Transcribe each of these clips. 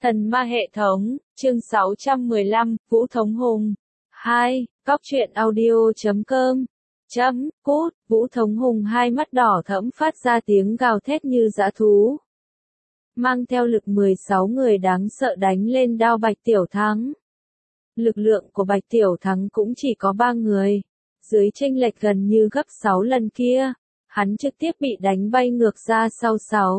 Thần ma hệ thống, chương 615, Vũ Thống Hùng. 2. Cóc truyện audio.com. Cút, Vũ Thống Hùng hai mắt đỏ thẫm phát ra tiếng gào thét như dã thú. Mang theo lực 16 người đáng sợ đánh lên đao Bạch Tiểu Thắng. Lực lượng của Bạch Tiểu Thắng cũng chỉ có 3 người. Dưới chênh lệch gần như gấp 6 lần kia, hắn trực tiếp bị đánh bay ngược ra sau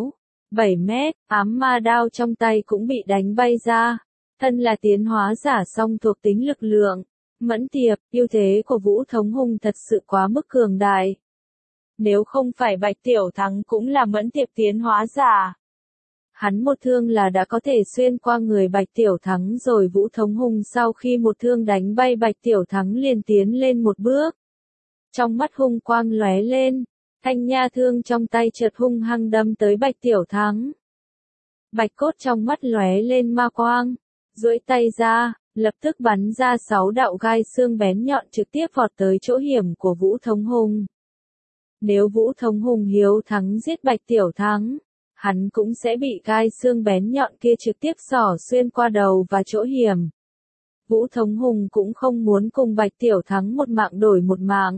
7 mét, ám ma đao trong tay cũng bị đánh bay ra. Thân là tiến hóa giả song thuộc tính lực lượng, mẫn tiệp, ưu thế của Vũ Thống Hùng thật sự quá mức cường đại. Nếu không phải Bạch Tiểu Thắng cũng là mẫn tiệp tiến hóa giả, hắn một thương là đã có thể xuyên qua người Bạch Tiểu Thắng rồi. Vũ Thống Hùng sau khi một thương đánh bay Bạch Tiểu Thắng liền tiến lên một bước. Trong mắt hung quang lóe lên, thanh nha thương trong tay chợt hung hăng đâm tới Bạch Tiểu Thắng. Bạch cốt trong mắt lóe lên ma quang, duỗi tay ra, lập tức bắn ra 6 đạo gai xương bén nhọn trực tiếp vọt tới chỗ hiểm của Vũ Thống Hùng. Nếu Vũ Thống Hùng hiếu thắng giết Bạch Tiểu Thắng, hắn cũng sẽ bị gai xương bén nhọn kia trực tiếp xỏ xuyên qua đầu và chỗ hiểm. Vũ Thống Hùng cũng không muốn cùng Bạch Tiểu Thắng một mạng đổi một mạng.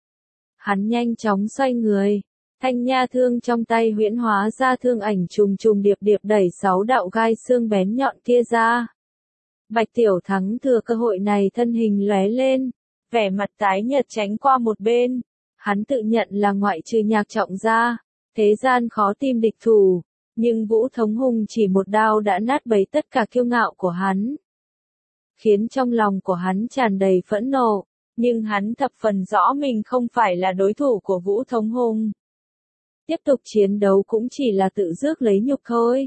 Hắn nhanh chóng xoay người, thanh nha thương trong tay huyễn hóa ra thương ảnh trùng trùng điệp điệp đẩy 6 đạo gai xương bén nhọn kia ra. Bạch Tiểu Thắng thừa cơ hội này thân hình lóe lên, vẻ mặt tái nhợt tránh qua một bên. Hắn tự nhận là ngoại trừ Nhạc Trọng ra, thế gian khó tìm địch thủ, nhưng Vũ Thống Hùng chỉ một đao đã nát bấy tất cả kiêu ngạo của hắn, khiến trong lòng của hắn tràn đầy phẫn nộ. Nhưng hắn thập phần rõ mình không phải là đối thủ của Vũ Thống Hùng. Tiếp tục chiến đấu cũng chỉ là tự rước lấy nhục thôi.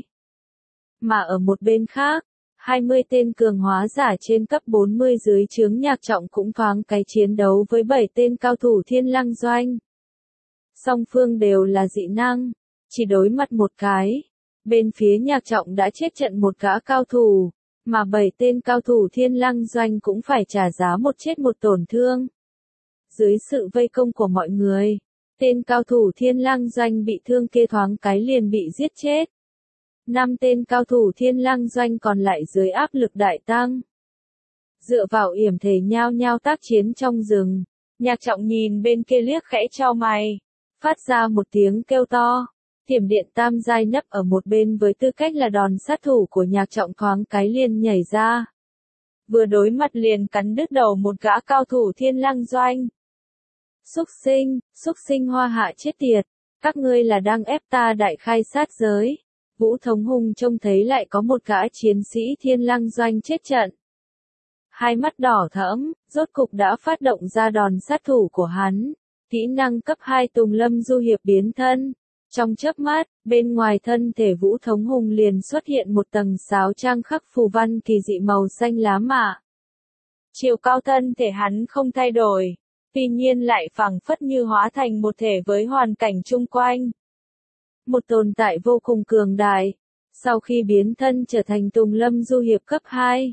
Mà ở một bên khác, 20 tên cường hóa giả trên cấp 40 dưới trướng Nhạc Trọng cũng thoáng cái chiến đấu với 7 tên cao thủ Thiên Lăng Doanh. Song phương đều là dị năng, chỉ đối mặt một cái. Bên phía Nhạc Trọng đã chết trận một gã cao thủ, mà 7 tên cao thủ Thiên Lăng Doanh cũng phải trả giá một chết một tổn thương. Dưới sự vây công của mọi người, tên cao thủ Thiên Lăng Doanh bị thương kia thoáng cái liền bị giết chết. 5 tên cao thủ Thiên Lăng Doanh còn lại dưới áp lực đại tăng, dựa vào yểm thể nhao nhao tác chiến trong rừng. Nhạc Trọng nhìn bên kia liếc khẽ chau mày, phát ra một tiếng kêu to. Thiểm điện tam giai nấp ở một bên với tư cách là đòn sát thủ của Nhạc Trọng thoáng cái liền nhảy ra. Vừa đối mặt liền cắn đứt đầu một gã cao thủ Thiên Lăng Doanh. Xúc sinh hoa hạ chết tiệt, các ngươi là đang ép ta đại khai sát giới. Vũ Thống Hùng trông thấy lại có một gã chiến sĩ Thiên Lăng Doanh chết trận. Hai mắt đỏ thẫm, rốt cục đã phát động ra đòn sát thủ của hắn. Kỹ năng cấp 2 Tùng Lâm Du Hiệp biến thân. Trong chớp mắt, bên ngoài thân thể Vũ Thống Hùng liền xuất hiện một tầng sáo trang khắc phù văn kỳ dị màu xanh lá mạ. Chiều cao thân thể hắn không thay đổi, tuy nhiên lại phảng phất như hóa thành một thể với hoàn cảnh chung quanh. Một tồn tại vô cùng cường đại, sau khi biến thân trở thành Tùng Lâm Du Hiệp cấp 2.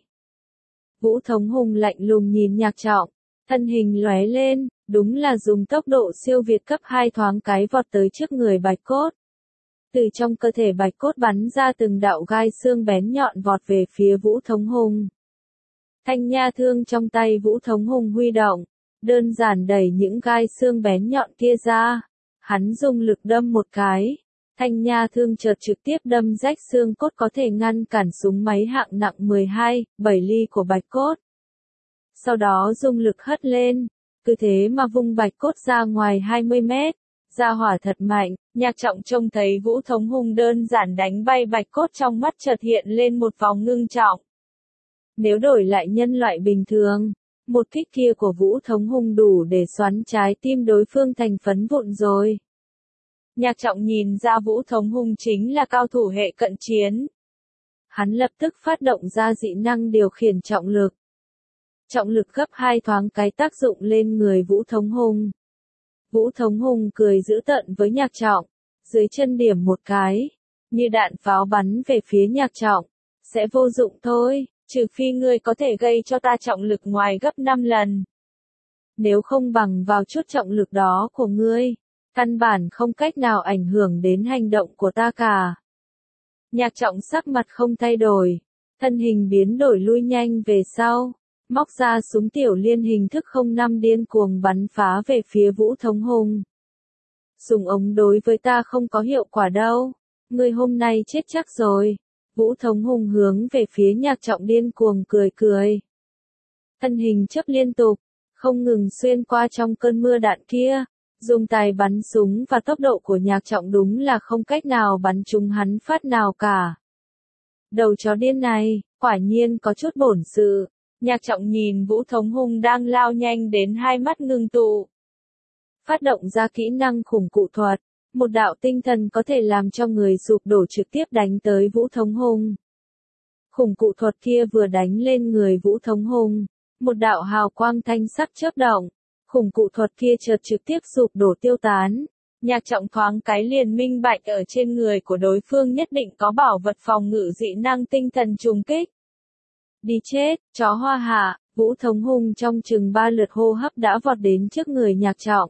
Vũ Thống Hùng lạnh lùng nhìn Nhạc Trọng, thân hình lóe lên, đúng là dùng tốc độ siêu việt cấp 2 thoáng cái vọt tới trước người Bạch Cốt. Từ trong cơ thể Bạch Cốt bắn ra từng đạo gai xương bén nhọn vọt về phía Vũ Thống Hùng. Thanh nha thương trong tay Vũ Thống Hùng huy động, đơn giản đẩy những gai xương bén nhọn kia ra. Hắn dùng lực đâm một cái, thanh nha thương chợt trực tiếp đâm rách xương cốt có thể ngăn cản súng máy hạng nặng 12/7 ly của Bạch Cốt. Sau đó dùng lực hất lên, cứ thế mà vung Bạch Cốt ra ngoài 20 mét, ra hỏa thật mạnh. Nhạc Trọng trông thấy Vũ Thống Hùng đơn giản đánh bay Bạch Cốt trong mắt chợt hiện lên một vòng ngưng trọng. Nếu đổi lại nhân loại bình thường, một kích kia của Vũ Thống Hùng đủ để xoắn trái tim đối phương thành phấn vụn rồi. Nhạc Trọng nhìn ra Vũ Thống Hùng chính là cao thủ hệ cận chiến. Hắn lập tức phát động ra dị năng điều khiển trọng lực. Trọng lực gấp 2 thoáng cái tác dụng lên người Vũ Thống Hùng. Vũ Thống Hùng cười dữ tợn với Nhạc Trọng, dưới chân điểm một cái, như đạn pháo bắn về phía Nhạc Trọng. Sẽ vô dụng thôi, trừ phi ngươi có thể gây cho ta trọng lực ngoài gấp 5 lần. Nếu không bằng vào chút trọng lực đó của ngươi, căn bản không cách nào ảnh hưởng đến hành động của ta cả. Nhạc Trọng sắc mặt không thay đổi, Thân hình biến đổi lui nhanh về sau, móc ra súng tiểu liên hình thức 05 điên cuồng bắn phá về phía Vũ Thống Hùng. Súng ống đối với ta không có hiệu quả đâu, ngươi hôm nay chết chắc rồi. Vũ Thống Hùng hướng về phía Nhạc Trọng điên cuồng cười cười. Thân hình chớp liên tục, không ngừng xuyên qua trong cơn mưa đạn kia, dùng tài bắn súng và tốc độ của Nhạc Trọng đúng là không cách nào bắn trúng hắn phát nào cả. Đầu chó điên này, quả nhiên có chút bổn sự. Nhạc Trọng nhìn Vũ Thống Hùng đang lao nhanh đến hai mắt ngưng tụ. Phát động ra kỹ năng khủng cụ thuật, một đạo tinh thần có thể làm cho người sụp đổ trực tiếp đánh tới Vũ Thống Hùng. Khủng cụ thuật kia vừa đánh lên người Vũ Thống Hùng, một đạo hào quang thanh sắc chớp động, khủng cụ thuật kia chợt trực tiếp sụp đổ tiêu tán. Nhạc Trọng thoáng cái liền minh bạch ở trên người của đối phương nhất định có bảo vật phòng ngự dị năng tinh thần trùng kích. Đi chết, chó hoa hạ, Vũ Thống Hùng trong chừng 3 lượt hô hấp đã vọt đến trước người Nhạc Trọng.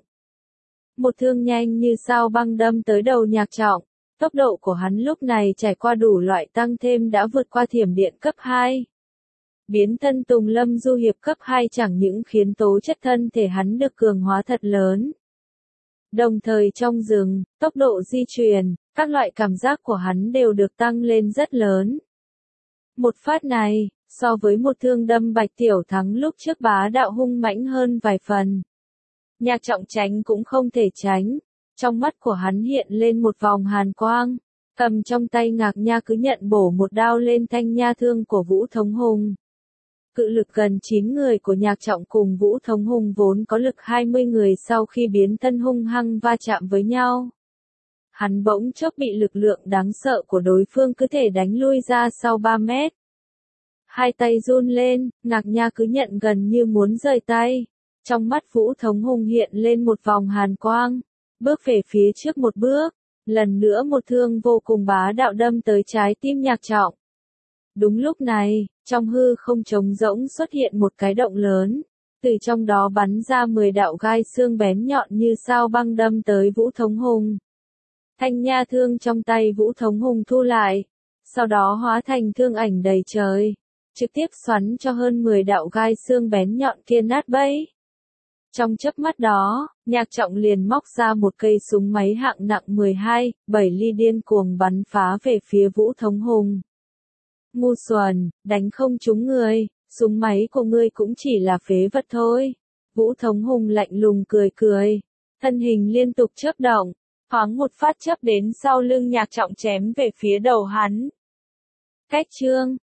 Một thương nhanh như sao băng đâm tới đầu Nhạc Trọng, tốc độ của hắn lúc này trải qua đủ loại tăng thêm đã vượt qua thiểm điện cấp 2. Biến thân Tùng Lâm Du Hiệp cấp 2 chẳng những khiến tố chất thân thể hắn được cường hóa thật lớn. Đồng thời trong rừng, tốc độ di chuyển, các loại cảm giác của hắn đều được tăng lên rất lớn. Một phát này, so với một thương đâm Bạch Tiểu Thắng lúc trước bá đạo hung mãnh hơn vài phần. Nhạc Trọng tránh cũng không thể tránh, trong mắt của hắn hiện lên một vòng hàn quang, cầm trong tay Ngạc Nha cứ nhận bổ một đao lên thanh nha thương của Vũ Thống Hùng. Cự lực gần 9 người của Nhạc Trọng cùng Vũ Thống Hùng vốn có lực 20 người sau khi biến thân hung hăng va chạm với nhau. Hắn bỗng chốc bị lực lượng đáng sợ của đối phương cứ thể đánh lui ra sau 3 mét. Hai tay run lên, Ngạc Nha cứ nhận gần như muốn rời tay. Trong mắt Vũ Thống Hùng hiện lên một vòng hàn quang, bước về phía trước một bước, lần nữa một thương vô cùng bá đạo đâm tới trái tim Nhạc Trọng. Đúng lúc này, trong hư không trống rỗng xuất hiện một cái động lớn, từ trong đó bắn ra 10 đạo gai xương bén nhọn như sao băng đâm tới Vũ Thống Hùng. Thanh nha thương trong tay Vũ Thống Hùng thu lại, sau đó hóa thành thương ảnh đầy trời, trực tiếp xoắn cho hơn 10 đạo gai xương bén nhọn kia nát bấy. Trong chớp mắt đó, Nhạc Trọng liền móc ra một cây súng máy hạng nặng 12/7 ly điên cuồng bắn phá về phía Vũ Thống Hùng. Ngu xuẩn, đánh không trúng người, súng máy của ngươi cũng chỉ là phế vật thôi. Vũ Thống Hùng lạnh lùng cười cười, thân hình liên tục chớp động, thoáng một phát chớp đến sau lưng Nhạc Trọng chém về phía đầu hắn. Cách chương